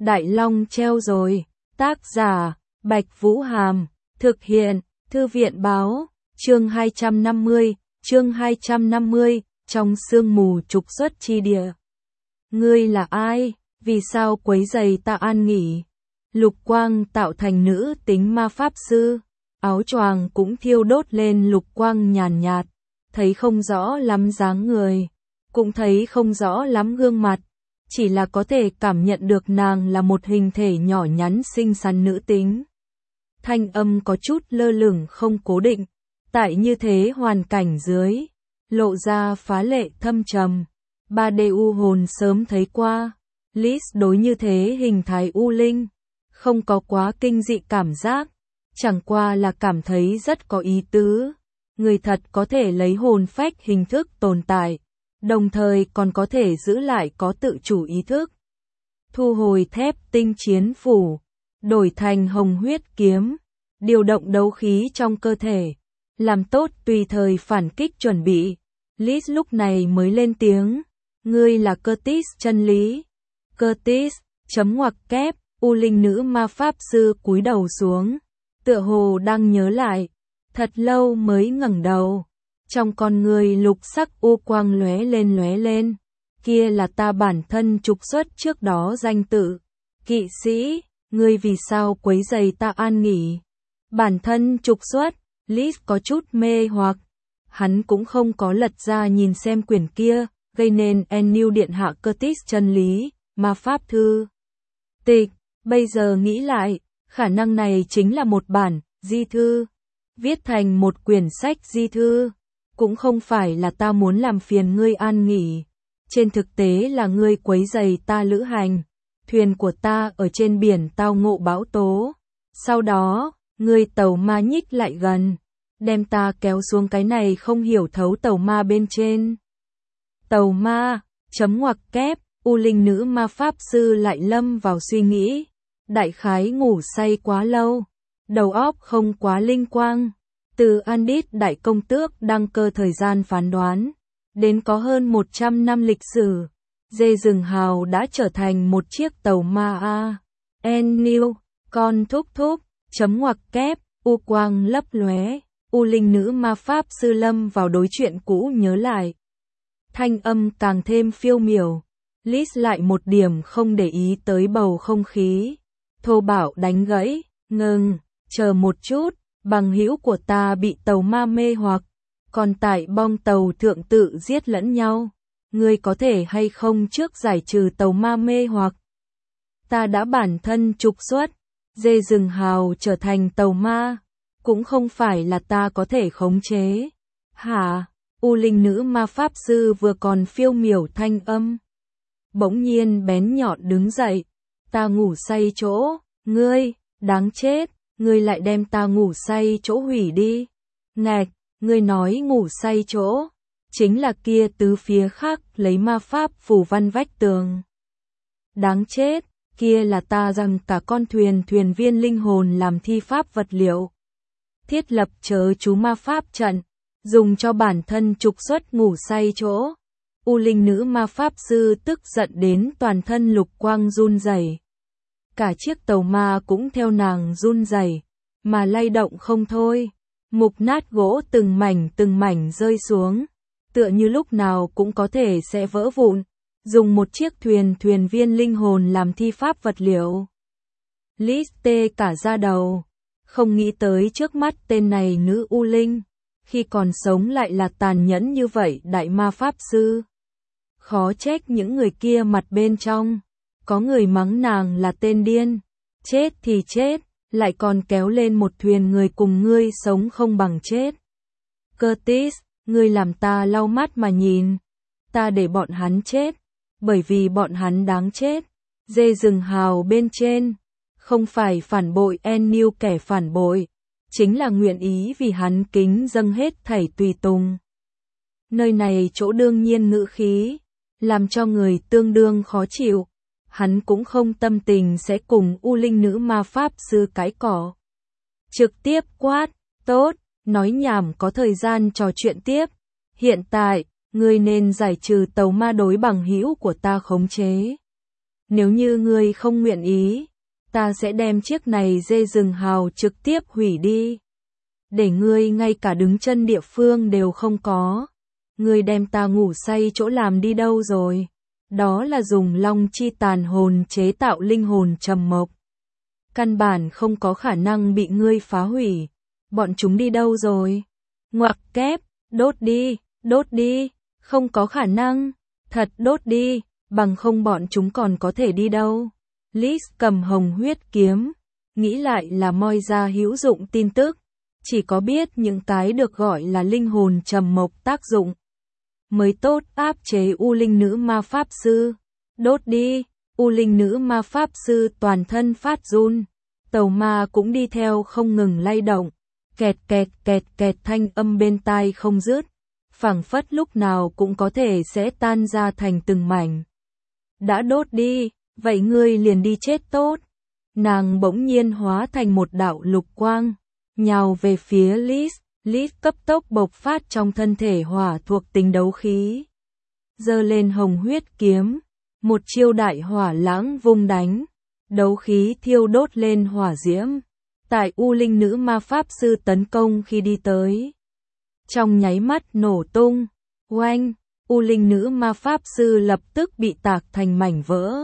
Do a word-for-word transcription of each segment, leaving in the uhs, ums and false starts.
Đại Long treo rồi. Tác giả, Bạch Vũ Hàm. Thực hiện, Thư viện báo. Chương hai trăm năm mươi, chương hai trăm năm mươi, trong sương mù trục xuất chi địa. Ngươi là ai? Vì sao quấy rầy ta an nghỉ? Lục quang tạo thành nữ tính ma pháp sư. Áo choàng cũng thiêu đốt lên lục quang nhàn nhạt. Thấy không rõ lắm dáng người. Cũng thấy không rõ lắm gương mặt. Chỉ là có thể cảm nhận được nàng là một hình thể nhỏ nhắn xinh xắn nữ tính. Thanh âm có chút lơ lửng không cố định. Tại như thế hoàn cảnh dưới, lộ ra phá lệ thâm trầm. ba D u hồn sớm thấy qua. Liz đối như thế hình thái u linh, không có quá kinh dị cảm giác, chẳng qua là cảm thấy rất có ý tứ. Người thật có thể lấy hồn phách hình thức tồn tại, đồng thời còn có thể giữ lại có tự chủ ý thức. Thu hồi thép tinh chiến phủ, đổi thành hồng huyết kiếm, điều động đấu khí trong cơ thể, làm tốt tùy thời phản kích chuẩn bị. Liz lúc này mới lên tiếng, ngươi là Curtis chân lý. Curtis, chấm ngoặc kép, u linh nữ ma pháp sư cúi đầu xuống, tựa hồ đang nhớ lại, thật lâu mới ngẩng đầu. Trong con người lục sắc u quang lóe lên lóe lên, kia là ta bản thân trục xuất trước đó danh tự. Kỵ sĩ, ngươi vì sao quấy rầy ta an nghỉ? Bản thân trục xuất, Liz có chút mê hoặc. Hắn cũng không có lật ra nhìn xem quyển kia, gây nên Enil điện hạ Curtis chân lý, ma pháp thư tịch. Bây giờ nghĩ lại, khả năng này chính là một bản di thư, viết thành một quyển sách di thư. Cũng không phải là ta muốn làm phiền ngươi an nghỉ, trên thực tế là ngươi quấy rầy ta lữ hành. Thuyền của ta ở trên biển tao ngộ bão tố, sau đó, ngươi tàu ma nhích lại gần, đem ta kéo xuống cái này không hiểu thấu tàu ma bên trên. Tàu ma, chấm ngoặc kép, u linh nữ ma pháp sư lại lâm vào suy nghĩ, đại khái ngủ say quá lâu, đầu óc không quá linh quang. Từ Andit đại công tước đăng cơ thời gian phán đoán, đến có hơn một trăm năm lịch sử, dê rừng hào đã trở thành một chiếc tàu ma a. Enil, con thúc thúc, chấm ngoặc kép, u quang lấp lóe, u linh nữ ma pháp sư lâm vào đối chuyện cũ nhớ lại. Thanh âm càng thêm phiêu miểu, Liz lại một điểm không để ý tới bầu không khí. Thô bạo đánh gãy, ngừng, chờ một chút. Bằng hữu của ta bị tàu ma mê hoặc, còn tại bong tàu thượng tự giết lẫn nhau. Ngươi có thể hay không trước giải trừ tàu ma mê hoặc? Ta đã bản thân trục xuất, dê rừng hào trở thành tàu ma, cũng không phải là ta có thể khống chế. Hả? U linh nữ ma pháp sư vừa còn phiêu miểu thanh âm, bỗng nhiên bén nhọn đứng dậy. Ta ngủ say chỗ, ngươi, đáng chết. Ngươi lại đem ta ngủ say chỗ hủy đi. Ngạch, ngươi nói ngủ say chỗ, chính là kia tứ phía khác lấy ma pháp phủ văn vách tường. Đáng chết, kia là ta rằng cả con thuyền thuyền viên linh hồn làm thi pháp vật liệu. Thiết lập chớ chú ma pháp trận, dùng cho bản thân trục xuất ngủ say chỗ. U linh nữ ma pháp sư tức giận đến toàn thân lục quang run rẩy. Cả chiếc tàu ma cũng theo nàng run rẩy, mà lay động không thôi. Mục nát gỗ từng mảnh từng mảnh rơi xuống, tựa như lúc nào cũng có thể sẽ vỡ vụn. Dùng một chiếc thuyền thuyền viên linh hồn làm thi pháp vật liệu. Liz tê cả da đầu, không nghĩ tới trước mắt tên này nữ u linh, khi còn sống lại là tàn nhẫn như vậy đại ma pháp sư. Khó trách những người kia mặt bên trong. Có người mắng nàng là tên điên, chết thì chết, lại còn kéo lên một thuyền người cùng ngươi sống không bằng chết. Curtis, ngươi làm ta lau mắt mà nhìn, ta để bọn hắn chết, bởi vì bọn hắn đáng chết. Dê rừng hào bên trên, không phải phản bội Enil kẻ phản bội, chính là nguyện ý vì hắn kính dâng hết thảy tùy tùng. Nơi này chỗ đương nhiên ngữ khí, làm cho người tương đương khó chịu. Hắn cũng không tâm tình sẽ cùng u linh nữ ma pháp sư cãi cỏ. Trực tiếp quát, tốt, nói nhảm có thời gian trò chuyện tiếp. Hiện tại, ngươi nên giải trừ tàu ma đối bằng hữu của ta khống chế. Nếu như ngươi không nguyện ý, ta sẽ đem chiếc này dê rừng hào trực tiếp hủy đi. Để ngươi ngay cả đứng chân địa phương đều không có. Ngươi đem ta ngủ say chỗ làm đi đâu rồi? Đó là dùng long chi tàn hồn chế tạo linh hồn trầm mộc. Căn bản không có khả năng bị ngươi phá hủy. Bọn chúng đi đâu rồi? Ngoặc kép, đốt đi, đốt đi, không có khả năng. Thật đốt đi, bằng không bọn chúng còn có thể đi đâu. Liz cầm hồng huyết kiếm, nghĩ lại là moi ra hữu dụng tin tức. Chỉ có biết những cái được gọi là linh hồn trầm mộc tác dụng mới tốt áp chế U Linh Nữ Ma Pháp Sư. Đốt đi, U Linh Nữ Ma Pháp Sư toàn thân phát run. Tàu ma cũng đi theo không ngừng lay động. Kẹt kẹt kẹt kẹt thanh âm bên tai không dứt. Phảng phất lúc nào cũng có thể sẽ tan ra thành từng mảnh. Đã đốt đi, vậy ngươi liền đi chết tốt. Nàng bỗng nhiên hóa thành một đạo lục quang, nhào về phía Liz. Liz cấp tốc bộc phát trong thân thể hỏa thuộc tính đấu khí. Giơ lên hồng huyết kiếm, một chiêu đại hỏa lãng vung đánh, đấu khí thiêu đốt lên hỏa diễm. Tại U Linh Nữ Ma Pháp Sư tấn công khi đi tới, trong nháy mắt nổ tung, oanh, U Linh Nữ Ma Pháp Sư lập tức bị tạc thành mảnh vỡ.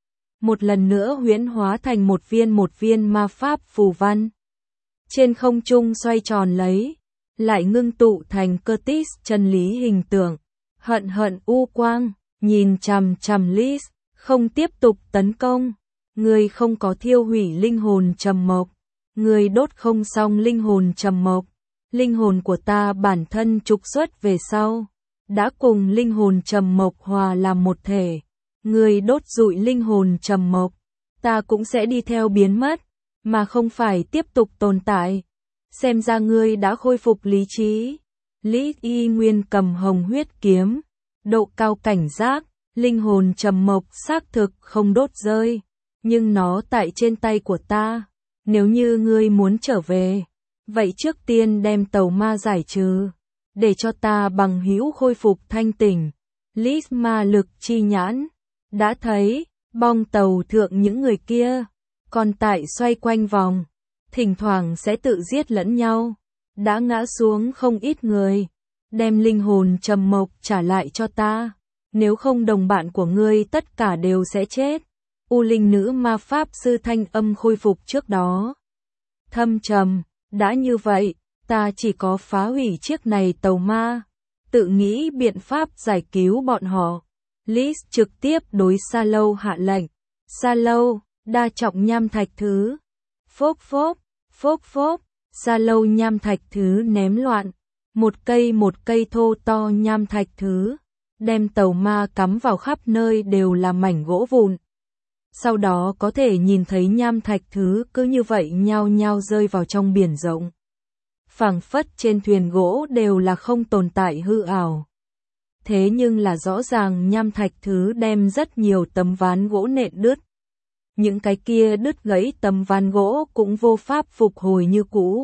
Một lần nữa huyễn hóa thành một viên một viên ma pháp phù văn. Trên không trung xoay tròn lấy, lại ngưng tụ thành Curtis chân lý hình tượng. Hận hận u quang, nhìn chằm chằm Liz, không tiếp tục tấn công. Người không có thiêu hủy linh hồn trầm mộc. Người đốt không xong linh hồn trầm mộc. Linh hồn của ta bản thân trục xuất về sau, đã cùng linh hồn trầm mộc hòa làm một thể. Người đốt rụi linh hồn trầm mộc, ta cũng sẽ đi theo biến mất, mà không phải tiếp tục tồn tại. Xem ra ngươi đã khôi phục lý trí. Lý Y Nguyên cầm hồng huyết kiếm, độ cao cảnh giác, linh hồn trầm mộc xác thực không đốt rơi, nhưng nó tại trên tay của ta. Nếu như ngươi muốn trở về, vậy trước tiên đem tàu ma giải trừ, để cho ta bằng hữu khôi phục thanh tỉnh. Liz ma lực chi nhãn, đã thấy, bong tàu thượng những người kia, còn tại xoay quanh vòng, thỉnh thoảng sẽ tự giết lẫn nhau, đã ngã xuống không ít người. Đem linh hồn trầm mộc trả lại cho ta, nếu không đồng bạn của ngươi tất cả đều sẽ chết. U Linh Nữ Ma Pháp Sư thanh âm khôi phục trước đó thâm trầm, đã như vậy, ta chỉ có phá hủy chiếc này tàu ma, tự nghĩ biện pháp giải cứu bọn họ. Liz trực tiếp đối Sa Lâu hạ lệnh. Sa Lâu, đa trọng nham thạch thứ. Phốc phốc, phốc phốc, Sa Lâu nham thạch thứ ném loạn. Một cây một cây thô to nham thạch thứ, đem tàu ma cắm vào khắp nơi đều là mảnh gỗ vụn. Sau đó có thể nhìn thấy nham thạch thứ cứ như vậy nhao nhao rơi vào trong biển rộng. Phảng phất trên thuyền gỗ đều là không tồn tại hư ảo. Thế nhưng là rõ ràng nham thạch thứ đem rất nhiều tấm ván gỗ nện đứt. Những cái kia đứt gãy tấm ván gỗ cũng vô pháp phục hồi như cũ.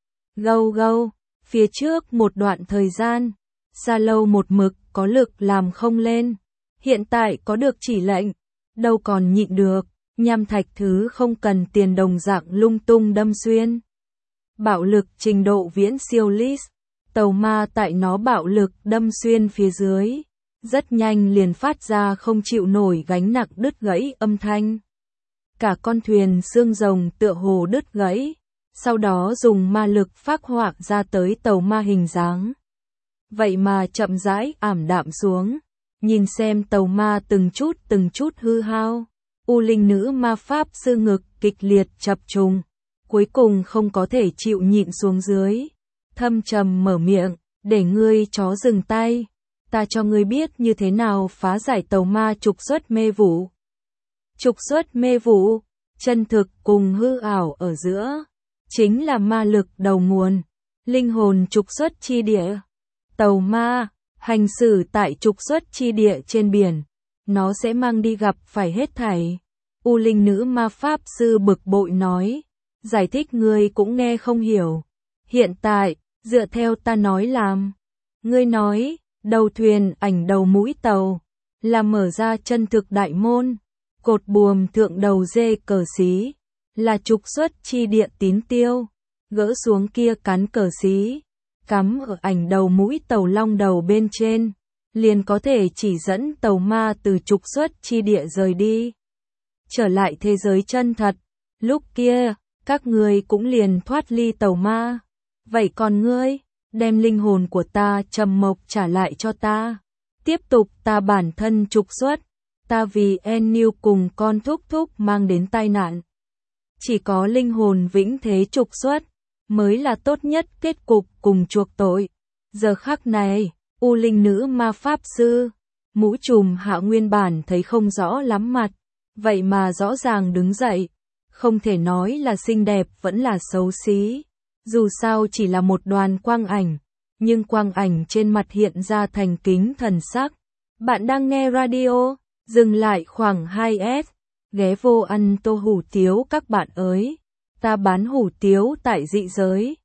Gâu gâu, phía trước một đoạn thời gian, Sa Lâu một mực có lực làm không lên. Hiện tại có được chỉ lệnh, đâu còn nhịn được, nham thạch thứ không cần tiền đồng dạng lung tung đâm xuyên. Bạo lực trình độ viễn siêu Liz, tàu ma tại nó bạo lực đâm xuyên phía dưới, rất nhanh liền phát ra không chịu nổi gánh nặng đứt gãy âm thanh. Cả con thuyền xương rồng tựa hồ đứt gãy, sau đó dùng ma lực phác họa ra tới tàu ma hình dáng. Vậy mà chậm rãi ảm đạm xuống, nhìn xem tàu ma từng chút từng chút hư hao. U Linh Nữ Ma Pháp Sư ngực kịch liệt chập trùng, cuối cùng không có thể chịu nhịn xuống dưới. Thâm trầm mở miệng, để ngươi chó dừng tay, ta cho ngươi biết như thế nào phá giải tàu ma trục xuất mê vụ. Trục xuất mê vụ, chân thực cùng hư ảo ở giữa, chính là ma lực đầu nguồn, linh hồn trục xuất chi địa. Tàu ma, hành xử tại trục xuất chi địa trên biển, nó sẽ mang đi gặp phải hết thảy. U Linh Nữ Ma Pháp Sư bực bội nói, giải thích ngươi cũng nghe không hiểu. Hiện tại, dựa theo ta nói làm. Ngươi nói, đầu thuyền ảnh đầu mũi tàu, là mở ra chân thực đại môn. Cột buồm thượng đầu dê cờ xí, là trục xuất chi địa tín tiêu. Gỡ xuống kia cán cờ xí, cắm ở ảnh đầu mũi tàu long đầu bên trên, liền có thể chỉ dẫn tàu ma từ trục xuất chi địa rời đi. Trở lại thế giới chân thật, lúc kia, các ngươi cũng liền thoát ly tàu ma. Vậy còn ngươi, đem linh hồn của ta trầm mộc trả lại cho ta. Tiếp tục ta bản thân trục xuất, ta vì Enniu cùng con thúc thúc mang đến tai nạn. Chỉ có linh hồn vĩnh thế trục xuất, mới là tốt nhất kết cục cùng chuộc tội. Giờ khắc này, U Linh nữ ma pháp sư, mũ trùm hạ nguyên bản thấy không rõ lắm mặt, vậy mà rõ ràng đứng dậy, không thể nói là xinh đẹp vẫn là xấu xí. Dù sao chỉ là một đoàn quang ảnh, nhưng quang ảnh trên mặt hiện ra thành kính thần sắc. Bạn đang nghe radio, dừng lại khoảng hai S, ghé vô ăn tô hủ tiếu các bạn ơi. Ta bán hủ tiếu tại dị giới.